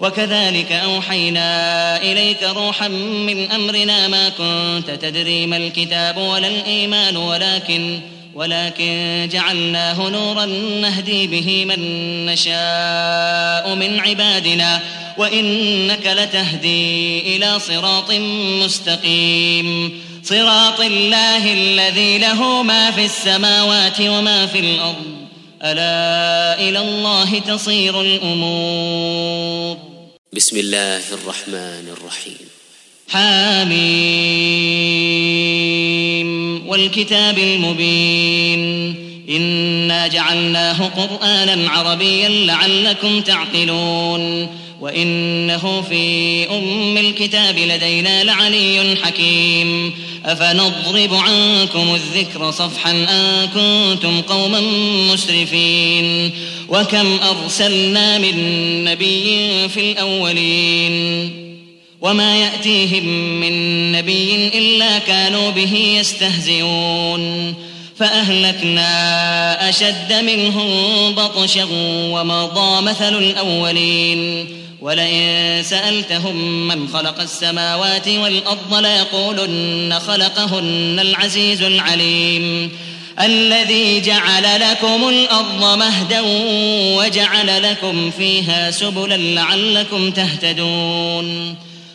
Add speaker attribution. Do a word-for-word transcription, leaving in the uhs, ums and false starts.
Speaker 1: وكذلك أوحينا إليك روحا من أمرنا ما كنت تدري ما الكتاب ولا الإيمان ولكن ولكن جعلناه نورا نهدي به من نشاء من عبادنا وإنك لتهدي إلى صراط مستقيم صراط الله الذي له ما في السماوات وما في الأرض ألا إلى الله تصير الأمور.
Speaker 2: بسم الله الرحمن الرحيم.
Speaker 1: حميم والكتاب المبين إنا جعلناه قرآنا عربيا لعلكم تعقلون وإنه في أم الكتاب لدينا لعلي حكيم أفنضرب عنكم الذكر صفحا أن كنتم قوما مسرفين وكم أرسلنا من نبي في الأولين وما يأتيهم من نبي إلا كانوا به يستهزئون فأهلكنا أشد منهم بطشا ومضى مثل الأولين ولئن سألتهم من خلق السماوات والأرض ليقولن خلقهن العزيز العليم الذي جعل لكم الأرض مهدا وجعل لكم فيها سبلا لعلكم تهتدون